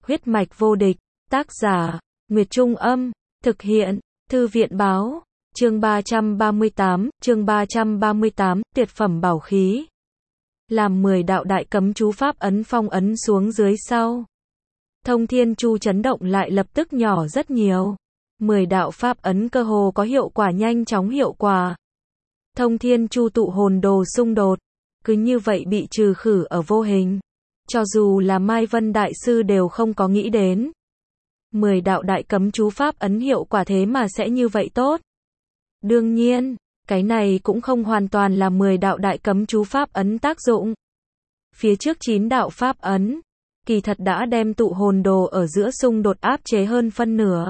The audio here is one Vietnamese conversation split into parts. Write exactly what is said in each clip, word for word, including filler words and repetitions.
Huyết mạch vô địch, tác giả, Nguyệt Trung Âm, thực hiện, Thư viện Báo, chương ba trăm ba mươi tám, chương ba trăm ba mươi tám, tuyệt phẩm bảo khí. Làm mười đạo đại cấm chú pháp ấn phong ấn xuống dưới sau. Thông Thiên Chu chấn động lại lập tức nhỏ rất nhiều. mười đạo pháp ấn cơ hồ có hiệu quả nhanh chóng hiệu quả. Thông Thiên Chu tụ hồn đồ xung đột, cứ như vậy bị trừ khử ở vô hình. Cho dù là Mai Vân Đại Sư đều không có nghĩ đến. mười đạo đại cấm chú pháp ấn hiệu quả thế mà sẽ như vậy tốt. Đương nhiên, cái này cũng không hoàn toàn là mười đạo đại cấm chú pháp ấn tác dụng. Phía trước chín đạo pháp ấn, kỳ thật đã đem tụ hồn đồ ở giữa xung đột áp chế hơn phân nửa.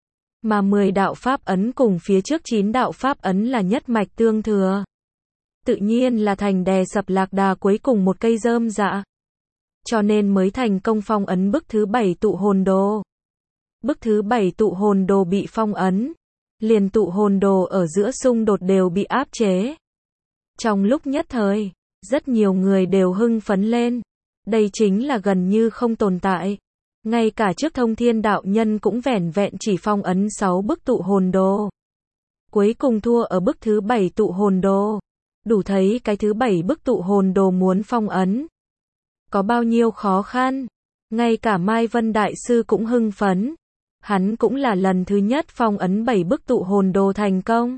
Mà mười đạo pháp ấn cùng phía trước chín đạo pháp ấn là nhất mạch tương thừa. Tự nhiên là thành đè sập lạc đà cuối cùng một cây rơm dạ. Cho nên mới thành công phong ấn bức thứ bảy tụ hồn đồ. Bức thứ bảy tụ hồn đồ bị phong ấn, liền tụ hồn đồ ở giữa xung đột đều bị áp chế. Trong lúc nhất thời, rất nhiều người đều hưng phấn lên. Đây chính là gần như không tồn tại. Ngay cả trước Thông Thiên đạo nhân cũng vẻn vẹn chỉ phong ấn sáu bức tụ hồn đồ. Cuối cùng thua ở bức thứ bảy tụ hồn đồ. Đủ thấy cái thứ bảy bức tụ hồn đồ muốn phong ấn có bao nhiêu khó khăn. Ngay cả Mai Vân Đại Sư cũng hưng phấn. Hắn cũng là lần thứ nhất phong ấn bảy bức tụ hồn đồ thành công.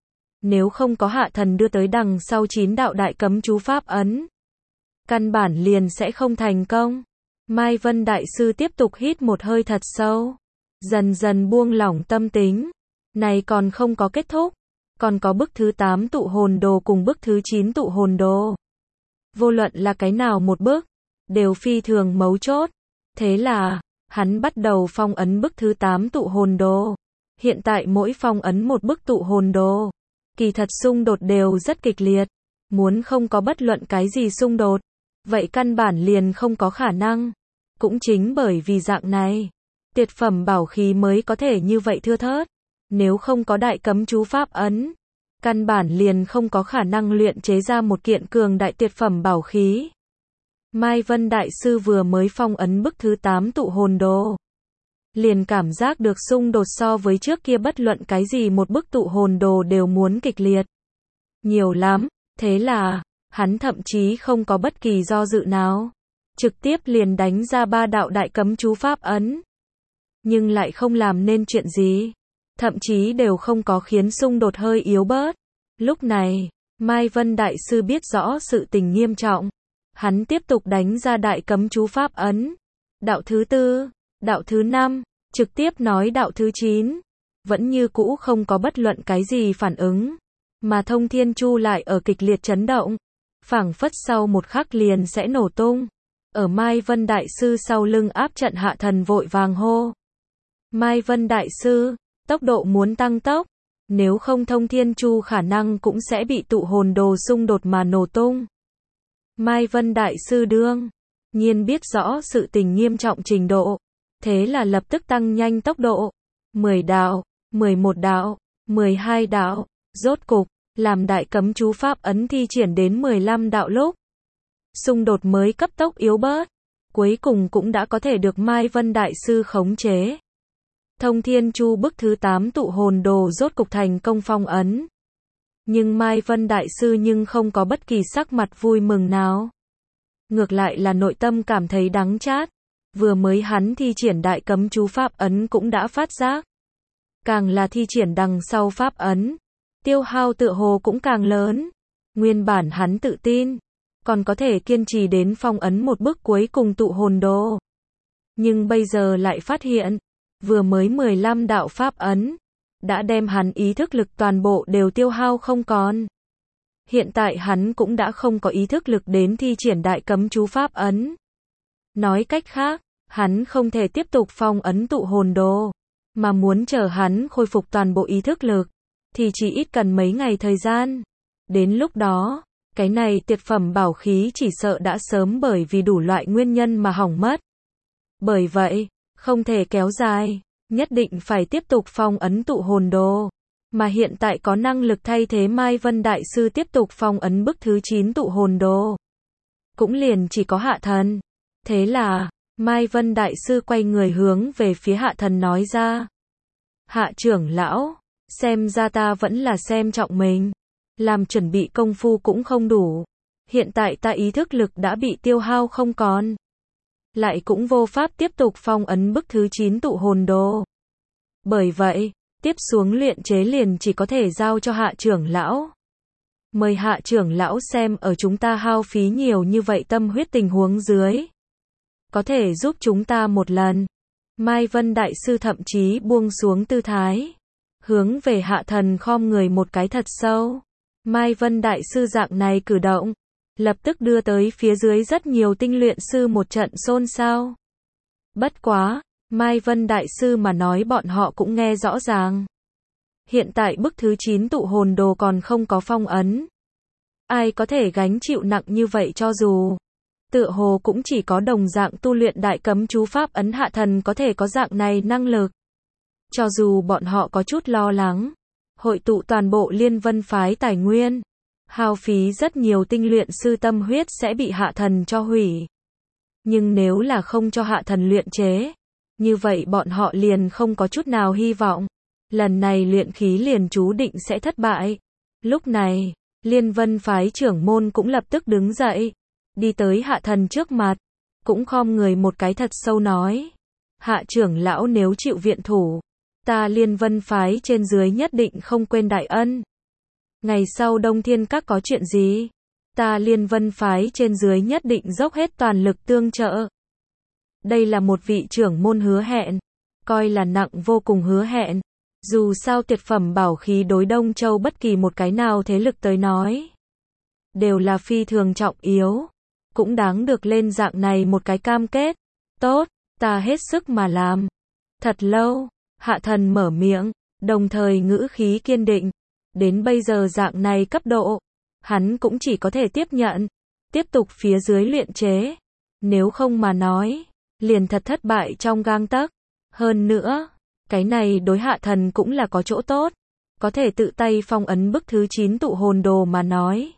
Nếu không có hạ thần đưa tới đằng sau chín đạo đại cấm chú pháp ấn, căn bản liền sẽ không thành công. Mai Vân Đại Sư tiếp tục hít một hơi thật sâu, dần dần buông lỏng tâm tính. Này còn không có kết thúc, còn có bức thứ tám tụ hồn đồ cùng bức thứ chín tụ hồn đồ. Vô luận là cái nào một bước, đều phi thường mấu chốt. Thế là, hắn bắt đầu phong ấn bức thứ tám tụ hồn đồ. Hiện tại mỗi phong ấn một bức tụ hồn đồ, kỳ thật xung đột đều rất kịch liệt. Muốn không có bất luận cái gì xung đột, vậy căn bản liền không có khả năng. Cũng chính bởi vì dạng này, tuyệt phẩm bảo khí mới có thể như vậy thưa thớt. Nếu không có đại cấm chú pháp ấn, căn bản liền không có khả năng luyện chế ra một kiện cường đại tuyệt phẩm bảo khí. Mai Vân Đại Sư vừa mới phong ấn bức thứ tám tụ hồn đồ, liền cảm giác được xung đột so với trước kia bất luận cái gì một bức tụ hồn đồ đều muốn kịch liệt. Nhiều lắm, thế là, hắn thậm chí không có bất kỳ do dự nào. Trực tiếp liền đánh ra ba đạo đại cấm chú pháp ấn. Nhưng lại không làm nên chuyện gì. Thậm chí đều không có khiến xung đột hơi yếu bớt. Lúc này, Mai Vân Đại Sư biết rõ sự tình nghiêm trọng. Hắn tiếp tục đánh ra đại cấm chú pháp ấn. Đạo thứ tư, đạo thứ năm, trực tiếp nói đạo thứ chín. Vẫn như cũ không có bất luận cái gì phản ứng. Mà Thông Thiên Chu lại ở kịch liệt chấn động. Phảng phất sau một khắc liền sẽ nổ tung. Ở Mai Vân Đại Sư sau lưng áp trận hạ thần vội vàng hô. Mai Vân Đại Sư, tốc độ muốn tăng tốc. Nếu không Thông Thiên Chu khả năng cũng sẽ bị tụ hồn đồ xung đột mà nổ tung. Mai Vân Đại Sư đương nhiên biết rõ sự tình nghiêm trọng trình độ. Thế là lập tức tăng nhanh tốc độ. mười đạo, mười một đạo, mười hai đạo. Rốt cục, làm đại cấm chú pháp ấn thi triển đến mười lăm đạo lúc. Xung đột mới cấp tốc yếu bớt. Cuối cùng cũng đã có thể được Mai Vân Đại Sư khống chế. Thông Thiên Chu bức thứ tám tụ hồn đồ rốt cục thành công phong ấn. Nhưng Mai Vân Đại Sư nhưng không có bất kỳ sắc mặt vui mừng nào. Ngược lại là nội tâm cảm thấy đắng chát. Vừa mới hắn thi triển đại cấm chú pháp ấn cũng đã phát giác. Càng là thi triển đằng sau pháp ấn, tiêu hao tựa hồ cũng càng lớn. Nguyên bản hắn tự tin, còn có thể kiên trì đến phong ấn một bước cuối cùng tụ hồn đồ. Nhưng bây giờ lại phát hiện, vừa mới mười lăm đạo pháp ấn, đã đem hắn ý thức lực toàn bộ đều tiêu hao không còn. Hiện tại hắn cũng đã không có ý thức lực đến thi triển đại cấm chú pháp ấn. Nói cách khác, hắn không thể tiếp tục phong ấn tụ hồn đồ, mà muốn chờ hắn khôi phục toàn bộ ý thức lực, thì chỉ ít cần mấy ngày thời gian. Đến lúc đó, cái này tuyệt phẩm bảo khí chỉ sợ đã sớm bởi vì đủ loại nguyên nhân mà hỏng mất. Bởi vậy, không thể kéo dài, nhất định phải tiếp tục phong ấn tụ hồn đồ. Mà hiện tại có năng lực thay thế Mai Vân Đại Sư tiếp tục phong ấn bức thứ chín tụ hồn đồ. Cũng liền chỉ có hạ thần. Thế là, Mai Vân Đại Sư quay người hướng về phía Hạ Thần nói ra. Hạ trưởng lão, xem ra ta vẫn là xem trọng mình. Làm chuẩn bị công phu cũng không đủ. Hiện tại ta ý thức lực đã bị tiêu hao không còn. Lại cũng vô pháp tiếp tục phong ấn bức thứ chín tụ hồn đồ. Bởi vậy, tiếp xuống luyện chế liền chỉ có thể giao cho Hạ trưởng lão. Mời Hạ trưởng lão xem ở chúng ta hao phí nhiều như vậy tâm huyết tình huống dưới. Có thể giúp chúng ta một lần. Mai Vân Đại Sư thậm chí buông xuống tư thái. Hướng về Hạ Thần khom người một cái thật sâu. Mai Vân Đại Sư dạng này cử động. Lập tức đưa tới phía dưới rất nhiều tinh luyện sư một trận xôn xao. Bất quá, Mai Vân Đại Sư mà nói bọn họ cũng nghe rõ ràng. Hiện tại bức thứ chín tụ hồn đồ còn không có phong ấn. Ai có thể gánh chịu nặng như vậy cho dù. Tựa hồ cũng chỉ có đồng dạng tu luyện đại cấm chú pháp ấn Hạ Thần có thể có dạng này năng lực. Cho dù bọn họ có chút lo lắng. Hội tụ toàn bộ Liên Vân phái tài nguyên. Hao phí rất nhiều tinh luyện sư tâm huyết sẽ bị Hạ Thần cho hủy. Nhưng nếu là không cho Hạ Thần luyện chế. Như vậy bọn họ liền không có chút nào hy vọng. Lần này luyện khí liền chú định sẽ thất bại. Lúc này, Liên Vân phái trưởng môn cũng lập tức đứng dậy. Đi tới Hạ Thần trước mặt. Cũng khom người một cái thật sâu nói. Hạ trưởng lão nếu chịu viện thủ. Ta Liên Vân phái trên dưới nhất định không quên đại ân. Ngày sau Đông Thiên Các có chuyện gì? Ta Liên Vân phái trên dưới nhất định dốc hết toàn lực tương trợ. Đây là một vị trưởng môn hứa hẹn. Coi là nặng vô cùng hứa hẹn. Dù sao tuyệt phẩm bảo khí đối Đông Châu bất kỳ một cái nào thế lực tới nói. Đều là phi thường trọng yếu. Cũng đáng được lên dạng này một cái cam kết. Tốt, ta hết sức mà làm. Thật lâu, Hạ Thần mở miệng, đồng thời ngữ khí kiên định. Đến bây giờ dạng này cấp độ, hắn cũng chỉ có thể tiếp nhận. Tiếp tục phía dưới luyện chế. Nếu không mà nói, liền thật thất bại trong gang tấc. Hơn nữa, cái này đối Hạ Thần cũng là có chỗ tốt. Có thể tự tay phong ấn bức thứ chín tụ hồn đồ mà nói.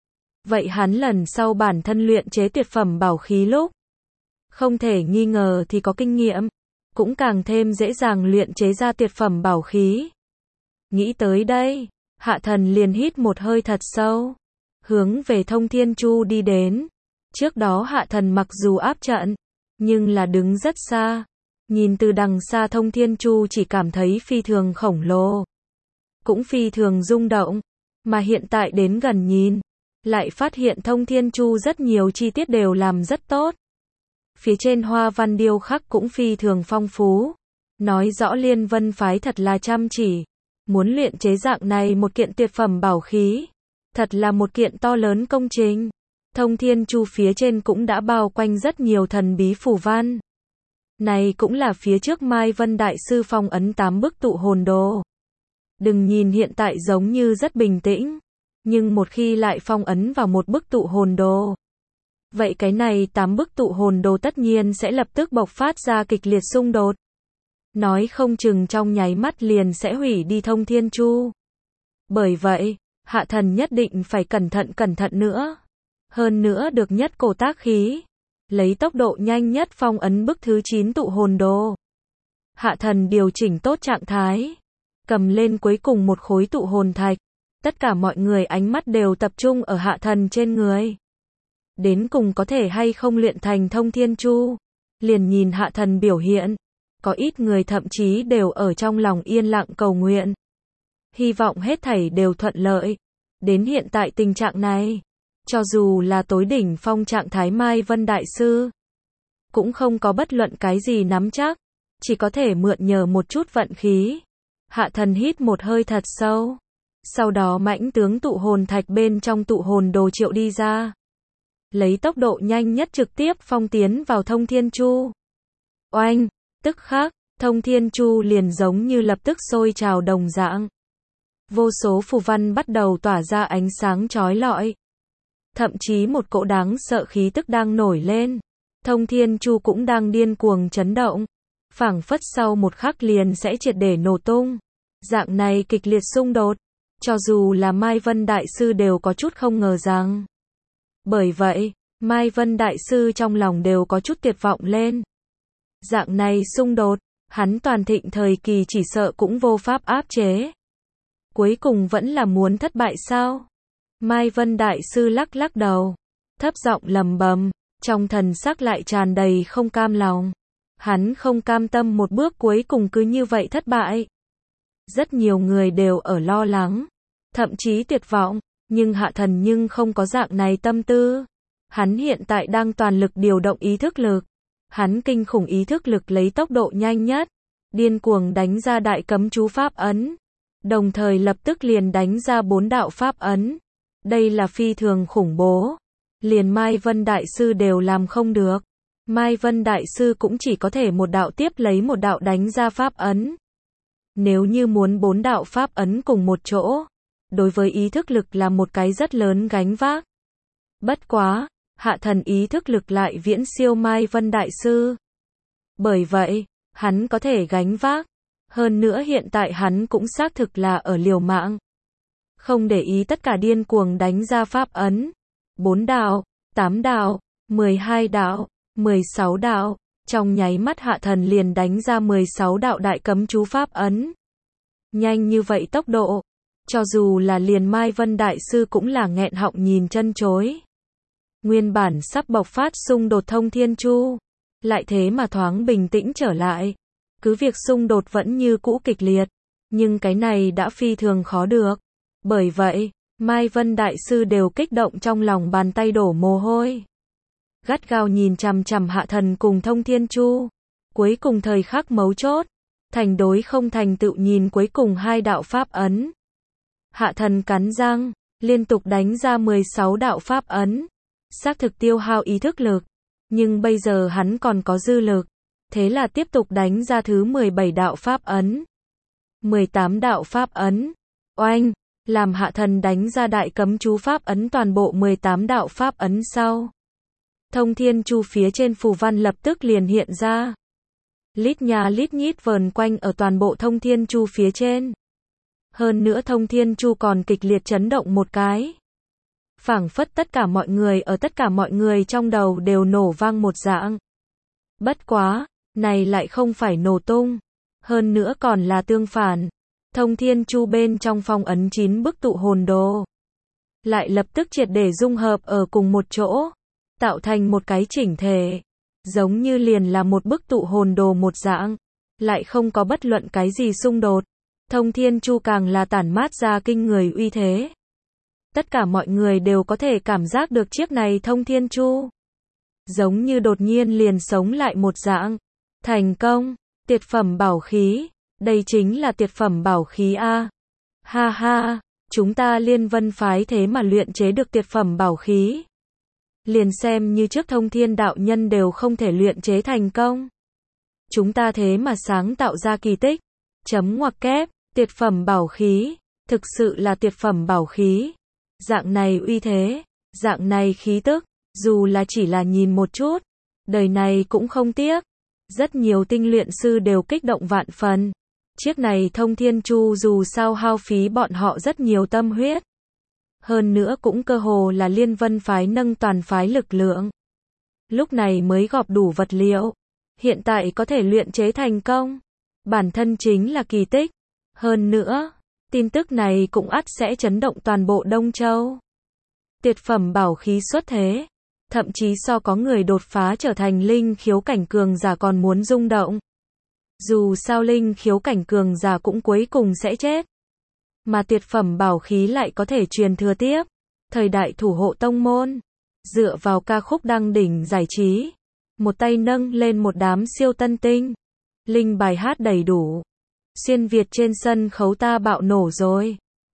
Vậy hắn lần sau bản thân luyện chế tuyệt phẩm bảo khí lúc. Không thể nghi ngờ thì có kinh nghiệm. Cũng càng thêm dễ dàng luyện chế ra tuyệt phẩm bảo khí. Nghĩ tới đây, Hạ Thần liền hít một hơi thật sâu. Hướng về Thông Thiên Chu đi đến. Trước đó Hạ Thần mặc dù áp trận. Nhưng là đứng rất xa. Nhìn từ đằng xa Thông Thiên Chu chỉ cảm thấy phi thường khổng lồ. Cũng phi thường rung động. Mà hiện tại đến gần nhìn. Lại phát hiện Thông Thiên Chu rất nhiều chi tiết đều làm rất tốt. Phía trên hoa văn điêu khắc cũng phi thường phong phú. Nói rõ Liên Vân phái thật là chăm chỉ. Muốn luyện chế dạng này một kiện tuyệt phẩm bảo khí. Thật là một kiện to lớn công trình. Thông Thiên Chu phía trên cũng đã bao quanh rất nhiều thần bí phù văn. Này cũng là phía trước Mai Vân Đại Sư phong ấn tám bức tụ hồn đồ. Đừng nhìn hiện tại giống như rất bình tĩnh. Nhưng một khi lại phong ấn vào một bức tụ hồn đồ. Vậy cái này tám bức tụ hồn đồ tất nhiên sẽ lập tức bộc phát ra kịch liệt xung đột. Nói không chừng trong nháy mắt liền sẽ hủy đi Thông Thiên Chu. Bởi vậy, Hạ Thần nhất định phải cẩn thận cẩn thận nữa. Hơn nữa được nhất cổ tác khí. Lấy tốc độ nhanh nhất phong ấn bức thứ chín tụ hồn đồ. Hạ Thần điều chỉnh tốt trạng thái. Cầm lên cuối cùng một khối tụ hồn thạch. Tất cả mọi người ánh mắt đều tập trung ở Hạ Thần trên người. Đến cùng có thể hay không luyện thành Thông Thiên Chu. Liền nhìn Hạ Thần biểu hiện. Có ít người thậm chí đều ở trong lòng yên lặng cầu nguyện. Hy vọng hết thảy đều thuận lợi. Đến hiện tại tình trạng này. Cho dù là tối đỉnh phong trạng thái Mai Vân Đại Sư. Cũng không có bất luận cái gì nắm chắc. Chỉ có thể mượn nhờ một chút vận khí. Hạ Thần hít một hơi thật sâu. Sau đó mãnh tướng tụ hồn thạch bên trong tụ hồn đồ triệu đi ra. Lấy tốc độ nhanh nhất trực tiếp phong tiến vào Thông Thiên Chu. Oanh, tức khắc, Thông Thiên Chu liền giống như lập tức sôi trào đồng dạng. Vô số phù văn bắt đầu tỏa ra ánh sáng chói lọi. Thậm chí một cỗ đáng sợ khí tức đang nổi lên. Thông Thiên Chu cũng đang điên cuồng chấn động. Phảng phất sau một khắc liền sẽ triệt để nổ tung. Dạng này kịch liệt xung đột. Cho dù là Mai Vân Đại Sư đều có chút không ngờ rằng. Bởi vậy, Mai Vân Đại Sư trong lòng đều có chút tuyệt vọng lên. Dạng này xung đột, hắn toàn thịnh thời kỳ chỉ sợ cũng vô pháp áp chế. Cuối cùng vẫn là muốn thất bại sao? Mai Vân Đại Sư lắc lắc đầu, thấp giọng lầm bầm, trong thần sắc lại tràn đầy không cam lòng. Hắn không cam tâm một bước cuối cùng cứ như vậy thất bại. Rất nhiều người đều ở lo lắng, thậm chí tuyệt vọng, nhưng Hạ Thần nhưng không có dạng này tâm tư. Hắn hiện tại đang toàn lực điều động ý thức lực. Hắn kinh khủng ý thức lực lấy tốc độ nhanh nhất, điên cuồng đánh ra đại cấm chú pháp ấn, đồng thời lập tức liền đánh ra bốn đạo pháp ấn. Đây là phi thường khủng bố, liền Mai Vân Đại Sư đều làm không được. Mai Vân Đại Sư cũng chỉ có thể một đạo tiếp lấy một đạo đánh ra pháp ấn. Nếu như muốn bốn đạo pháp ấn cùng một chỗ, đối với ý thức lực là một cái rất lớn gánh vác. Bất quá, Hạ Thần ý thức lực lại viễn siêu Mai Vân Đại Sư. Bởi vậy, hắn có thể gánh vác. Hơn nữa hiện tại hắn cũng xác thực là ở liều mạng. Không để ý tất cả điên cuồng đánh ra pháp ấn. Bốn đạo, tám đạo, mười hai đạo, mười sáu đạo. Trong nháy mắt Hạ Thần liền đánh ra mười sáu đạo đại cấm chú pháp ấn. Nhanh như vậy tốc độ, cho dù là liền Mai Vân Đại Sư cũng là nghẹn họng nhìn chân chối. Nguyên bản sắp bộc phát xung đột Thông Thiên Chu, lại thế mà thoáng bình tĩnh trở lại. Cứ việc xung đột vẫn như cũ kịch liệt, nhưng cái này đã phi thường khó được. Bởi vậy, Mai Vân Đại Sư đều kích động trong lòng bàn tay đổ mồ hôi. Gắt gao nhìn chằm chằm Hạ Thần cùng Thông Thiên Chu. Cuối cùng thời khắc mấu chốt, thành đối không thành tựu nhìn cuối cùng hai đạo pháp ấn. Hạ Thần cắn răng, liên tục đánh ra mười sáu đạo pháp ấn. Xác thực tiêu hao ý thức lực, nhưng bây giờ hắn còn có dư lực, thế là tiếp tục đánh ra thứ mười bảy đạo pháp ấn. mười tám đạo pháp ấn. Oanh, làm Hạ Thần đánh ra đại cấm chú pháp ấn toàn bộ mười tám đạo pháp ấn sau. Thông Thiên Chu phía trên phù văn lập tức liền hiện ra. Lít nhà lít nhít vờn quanh ở toàn bộ Thông Thiên Chu phía trên. Hơn nữa Thông Thiên Chu còn kịch liệt chấn động một cái. Phảng phất tất cả mọi người ở tất cả mọi người trong đầu đều nổ vang một dạng. Bất quá, này lại không phải nổ tung. Hơn nữa còn là tương phản. Thông Thiên Chu bên trong phong ấn chín bức tụ hồn đồ. Lại lập tức triệt để dung hợp ở cùng một chỗ. Tạo thành một cái chỉnh thể. Giống như liền là một bức tụ hồn đồ một dạng. Lại không có bất luận cái gì xung đột. Thông Thiên Chu càng là tản mát ra kinh người uy thế. Tất cả mọi người đều có thể cảm giác được chiếc này Thông Thiên Chu. Giống như đột nhiên liền sống lại một dạng. Thành công, tuyệt phẩm bảo khí. Đây chính là tuyệt phẩm bảo khí A. Ha ha, chúng ta Liên Vân phái thế mà luyện chế được tuyệt phẩm bảo khí. Liền xem như trước Thông Thiên đạo nhân đều không thể luyện chế thành công. Chúng ta thế mà sáng tạo ra kỳ tích. Chấm ngoặc kép, tuyệt phẩm bảo khí. Thực sự là tuyệt phẩm bảo khí. Dạng này uy thế, dạng này khí tức, dù là chỉ là nhìn một chút, đời này cũng không tiếc. Rất nhiều tinh luyện sư đều kích động vạn phần. Chiếc này Thông Thiên Chu dù sao hao phí bọn họ rất nhiều tâm huyết. Hơn nữa cũng cơ hồ là Liên Vân phái nâng toàn phái lực lượng. Lúc này mới gọp đủ vật liệu. Hiện tại có thể luyện chế thành công. Bản thân chính là kỳ tích. Hơn nữa, tin tức này cũng ắt sẽ chấn động toàn bộ Đông Châu. Tuyệt phẩm bảo khí xuất thế. Thậm chí so có người đột phá trở thành linh khiếu cảnh cường giả còn muốn rung động. Dù sao linh khiếu cảnh cường giả cũng cuối cùng sẽ chết. Mà tuyệt phẩm bảo khí lại có thể truyền thừa tiếp. Thời đại thủ hộ tông môn. Dựa vào ca khúc đăng đỉnh giải trí. Một tay nâng lên một đám siêu tân tinh. Linh bài hát đầy đủ. Xuyên Việt trên sân khấu ta bạo nổ rồi.